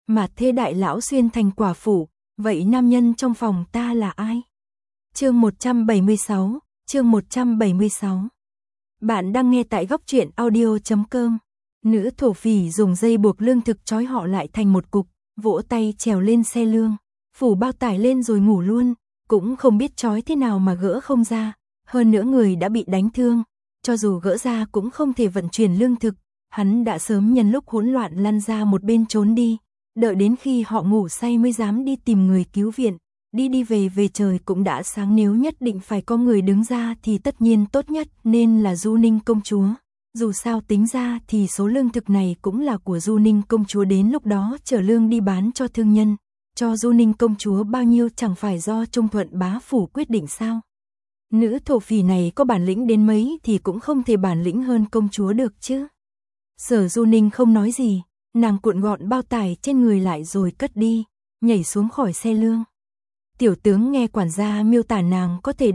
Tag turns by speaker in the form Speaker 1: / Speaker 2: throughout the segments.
Speaker 1: Mà thế đại lão xuyên thành quả phụ, vậy nam nhân trong phòng ta là ai? Chương 176, chương 176. Bạn đang nghe tại góc truyện audio.com. Nữ thổ phỉ dùng dây buộc lương thực trói họ lại thành một cục, vỗ tay trèo lên xe lương, phủ bao tải lên rồi ngủ luôn, cũng không biết trói thế nào mà gỡ không ra, hơn nữa người đã bị đánh thương, cho dù gỡ ra cũng không thể vận chuyển lương thực, hắn đã sớm nhân lúc hỗn loạn lăn ra một bên trốn đi, đợi đến khi họ ngủ say mới dám đi tìm người cứu viện. Đi về trời cũng đã sáng, nếu nhất định phải có người đứng ra thì tất nhiên tốt nhất nên là Du Ninh công chúa. Dù sao tính ra thì số lương thực này cũng là của Du Ninh công chúa, đến lúc đó chở lương đi bán cho thương nhân. Cho Du Ninh công chúa bao nhiêu chẳng phải do Trung Thuận bá phủ quyết định sao? Nữ thổ phỉ này có bản lĩnh đến mấy thì cũng không thể bản lĩnh hơn công chúa được chứ. Sở Du Ninh không nói gì, nàng cuộn gọn bao tải trên người lại rồi cất đi, nhảy xuống khỏi xe lương. Tiểu tướng nghe quản gia miêu tả nàng có thể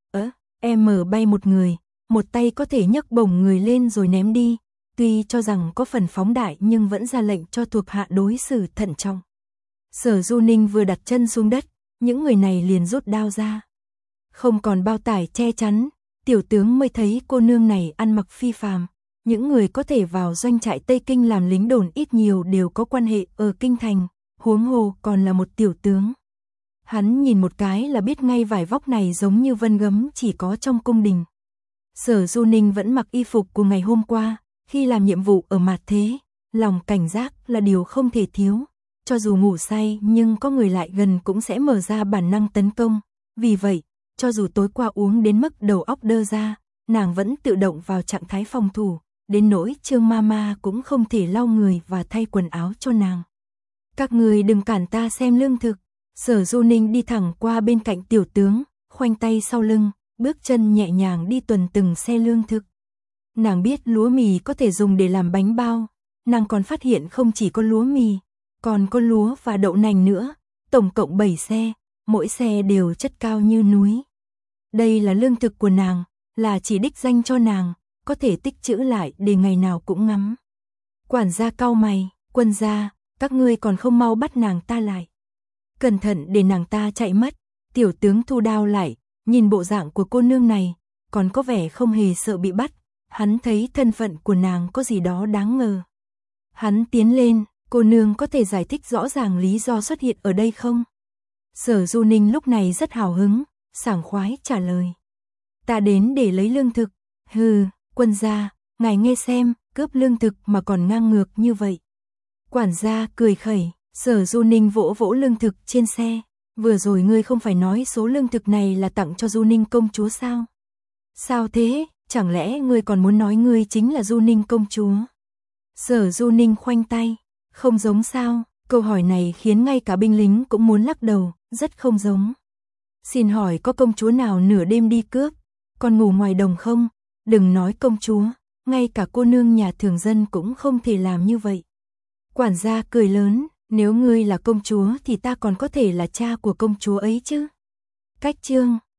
Speaker 1: mở bay một người, một tay có thể nhấc bổng người lên rồi ném đi, tuy cho rằng có phần phóng đại nhưng vẫn ra lệnh cho thuộc hạ đối xử thận trọng. Sở Du Ninh vừa đặt chân xuống đất, những người này liền rút đao ra. Không còn bao tải che chắn, tiểu tướng mới thấy cô nương này ăn mặc phi phàm. Những người có thể vào doanh trại Tây Kinh làm lính đồn ít nhiều đều có quan hệ ở kinh thành, huống hồ còn là một tiểu tướng. Hắn nhìn một cái là biết ngay vải vóc này giống như vân gấm chỉ có trong cung đình. Sở Du Ninh vẫn mặc y phục của ngày hôm qua, khi làm nhiệm vụ ở Mạt Thế, lòng cảnh giác là điều không thể thiếu. Cho dù ngủ say nhưng có người lại gần cũng sẽ mở ra bản năng tấn công. Vì vậy, cho dù tối qua uống đến mức đầu óc đơ ra, nàng vẫn tự động vào trạng thái phòng thủ, đến nỗi Trương Mama cũng không thể lau người và thay quần áo cho nàng. Các người đừng cản ta xem lương thực. Sở Du Ninh đi thẳng qua bên cạnh tiểu tướng, khoanh tay sau lưng, bước chân nhẹ nhàng đi tuần từng xe lương thực. Nàng biết lúa mì có thể dùng để làm bánh bao, nàng còn phát hiện không chỉ có lúa mì, còn có lúa và đậu nành nữa, tổng cộng 7 xe, mỗi xe đều chất cao như núi. Đây là lương thực của nàng, là chỉ đích danh cho nàng, có thể tích trữ lại để ngày nào cũng ngắm. Quản gia cau mày, quân gia, các ngươi còn không mau bắt nàng ta lại. Cẩn thận để nàng ta chạy mất. Tiểu tướng thu đao lại, nhìn bộ dạng của cô nương này, còn có vẻ không hề sợ bị bắt. Hắn thấy thân phận của nàng có gì đó đáng ngờ. Hắn tiến lên, cô nương có thể giải thích rõ ràng lý do xuất hiện ở đây không? Sở Du Ninh lúc này rất hào hứng, sảng khoái trả lời. Ta đến để lấy lương thực. Hừ, quân gia, ngài nghe xem, cướp lương thực mà còn ngang ngược như vậy. Quản gia cười khẩy. Sở Du Ninh vỗ vỗ lương thực trên xe. Vừa rồi ngươi không phải nói số lương thực này là tặng cho Du Ninh công chúa sao? Sao thế, chẳng lẽ ngươi còn muốn nói ngươi chính là Du Ninh công chúa? Sở Du Ninh khoanh tay. Không giống sao? Câu hỏi này khiến ngay cả binh lính cũng muốn lắc đầu, rất không giống. Xin hỏi có công chúa nào nửa đêm đi cướp, còn ngủ ngoài đồng không? Đừng nói công chúa, ngay cả cô nương nhà thường dân cũng không thể làm như vậy. Quản gia cười lớn. Nếu ngươi là công chúa thì ta còn có thể là cha của công chúa ấy chứ. Cách chương